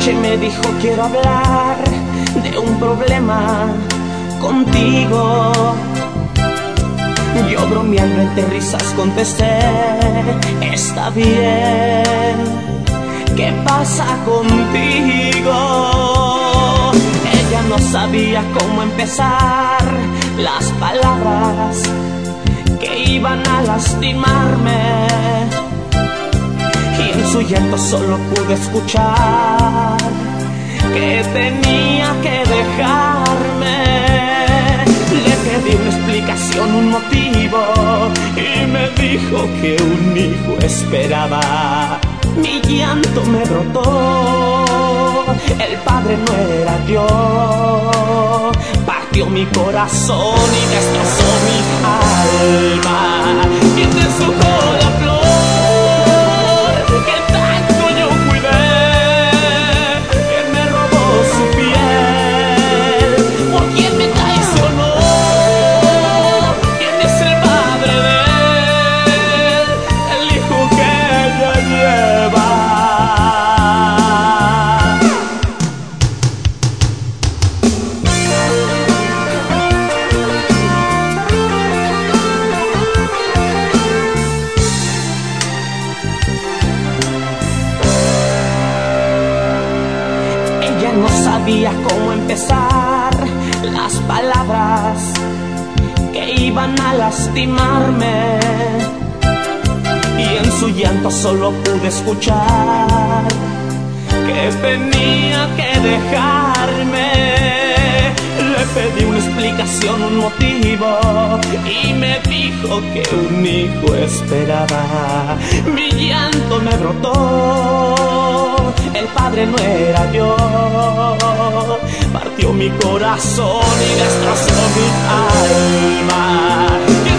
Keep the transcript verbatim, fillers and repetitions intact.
noche me dijo: quiero hablar de un problema contigo. Yo bromeando entre risas contesté: está bien, ¿qué pasa contigo? Ella no sabía cómo empezar las palabras que iban a lastimarme, y en su llanto solo pude escuchar que tenía que dejarme. Le pedí una explicación, un motivo, y me dijo que un hijo esperaba. Mi llanto me brotó, el padre no era yo. Partió mi corazón y destrozó mi alma. ¿Quién deshojó la flor que tanto yo cuidé? ¿Quién me robó su piel? ¿Por quién me traicionó? ¿Quién es el padre de él? El hijo que ella lleva. No sabía cómo empezar las palabras que iban a lastimarme, y en su llanto solo pude escuchar que tenía que dejarme. Le pedí una explicación, un motivo, y me dijo que un hijo esperaba. Mi llanto me brotó, el padre no era yo. Partió mi corazón y destrozó mi alma.